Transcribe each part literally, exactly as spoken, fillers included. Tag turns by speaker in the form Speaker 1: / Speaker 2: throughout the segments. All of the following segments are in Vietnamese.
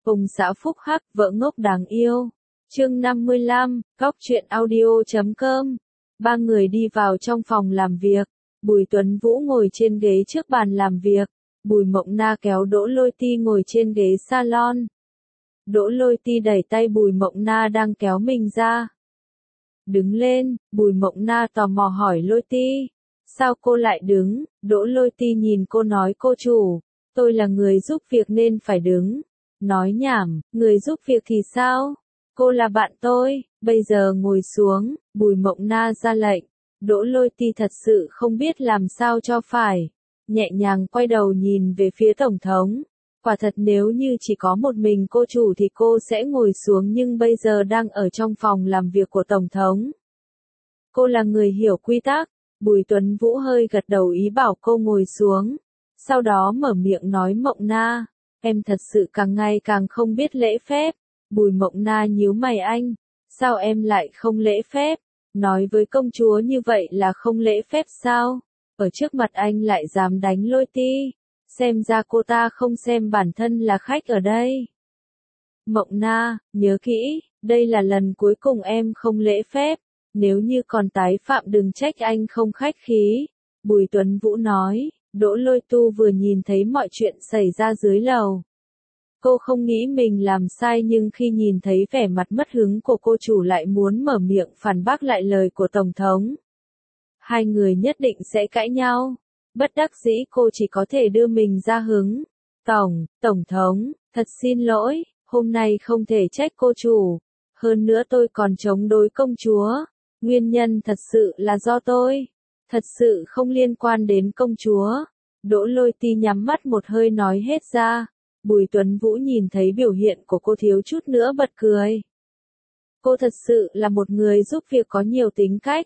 Speaker 1: Ông xã phúc hắc, vợ ngốc đáng yêu. Chương năm mươi lăm, Cóc truyện audio chấm com. Ba người đi vào trong phòng làm việc. Bùi Tuấn Vũ ngồi trên ghế trước bàn làm việc. Bùi Mộng Na kéo Đỗ Lôi Ti ngồi trên ghế salon. Đỗ Lôi Ti đẩy tay Bùi Mộng Na đang kéo mình ra. Đứng lên, Bùi Mộng Na tò mò hỏi Lôi Ti. Sao cô lại đứng? Đỗ Lôi Ti nhìn cô nói cô chủ. Tôi là người giúp việc nên phải đứng. Nói nhảm, người giúp việc thì sao? Cô là bạn tôi, bây giờ ngồi xuống, Bùi Mộng Na ra lệnh. Đỗ Lôi Ti thật sự không biết làm sao cho phải. Nhẹ nhàng quay đầu nhìn về phía Tổng thống. Quả thật nếu như chỉ có một mình cô chủ thì cô sẽ ngồi xuống, nhưng bây giờ đang ở trong phòng làm việc của Tổng thống. Cô là người hiểu quy tắc. Bùi Tuấn Vũ hơi gật đầu ý bảo cô ngồi xuống. Sau đó mở miệng nói Mộng Na. Em thật sự càng ngày càng không biết lễ phép. Bùi Mộng Na nhíu mày anh. Sao em lại không lễ phép? Nói với công chúa như vậy là không lễ phép sao? Ở trước mặt anh lại dám đánh Lôi Ti. Xem ra cô ta không xem bản thân là khách ở đây. Mộng Na, nhớ kỹ, đây là lần cuối cùng em không lễ phép. Nếu như còn tái phạm đừng trách anh không khách khí. Bùi Tuấn Vũ nói. Đỗ Lôi Tu vừa nhìn thấy mọi chuyện xảy ra dưới lầu. Cô không nghĩ mình làm sai, nhưng khi nhìn thấy vẻ mặt mất hứng của cô chủ lại muốn mở miệng phản bác lại lời của Tổng thống. Hai người nhất định sẽ cãi nhau. Bất đắc dĩ cô chỉ có thể đưa mình ra hứng. Tổng, Tổng thống, thật xin lỗi, hôm nay không thể trách cô chủ. Hơn nữa tôi còn chống đối công chúa. Nguyên nhân thật sự là do tôi. Thật sự không liên quan đến công chúa. Đỗ Lôi Ti nhắm mắt một hơi nói hết ra. Bùi Tuấn Vũ nhìn thấy biểu hiện của cô thiếu chút nữa bật cười. Cô thật sự là một người giúp việc có nhiều tính cách.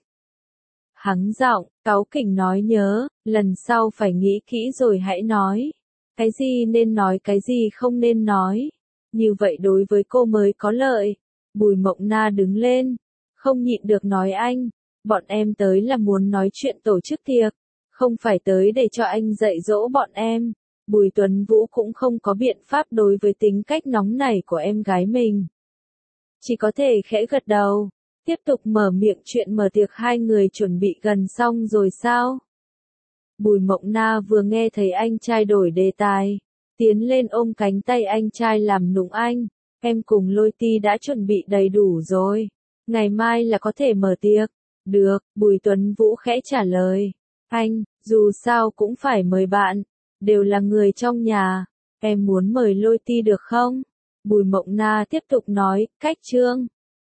Speaker 1: Hắng giọng, cáu kỉnh nói nhớ, lần sau phải nghĩ kỹ rồi hãy nói. Cái gì nên nói, cái gì không nên nói. Như vậy đối với cô mới có lợi. Bùi Mộng Na đứng lên. Không nhịn được nói anh. Bọn em tới là muốn nói chuyện tổ chức tiệc. Không phải tới để cho anh dạy dỗ bọn em. Bùi Tuấn Vũ cũng không có biện pháp đối với tính cách nóng nảy của em gái mình. Chỉ có thể khẽ gật đầu. Tiếp tục mở miệng chuyện mở tiệc hai người chuẩn bị gần xong rồi sao? Bùi Mộng Na vừa nghe thấy anh trai đổi đề tài. Tiến lên ôm cánh tay anh trai làm nũng anh. Em cùng Lôi Ti đã chuẩn bị đầy đủ rồi. Ngày mai là có thể mở tiệc. Được, Bùi Tuấn Vũ khẽ trả lời. Anh, dù sao cũng phải mời bạn. Đều là người trong nhà. Em muốn mời Lôi Ti được không? Bùi Mộng Na tiếp tục nói, cách chương.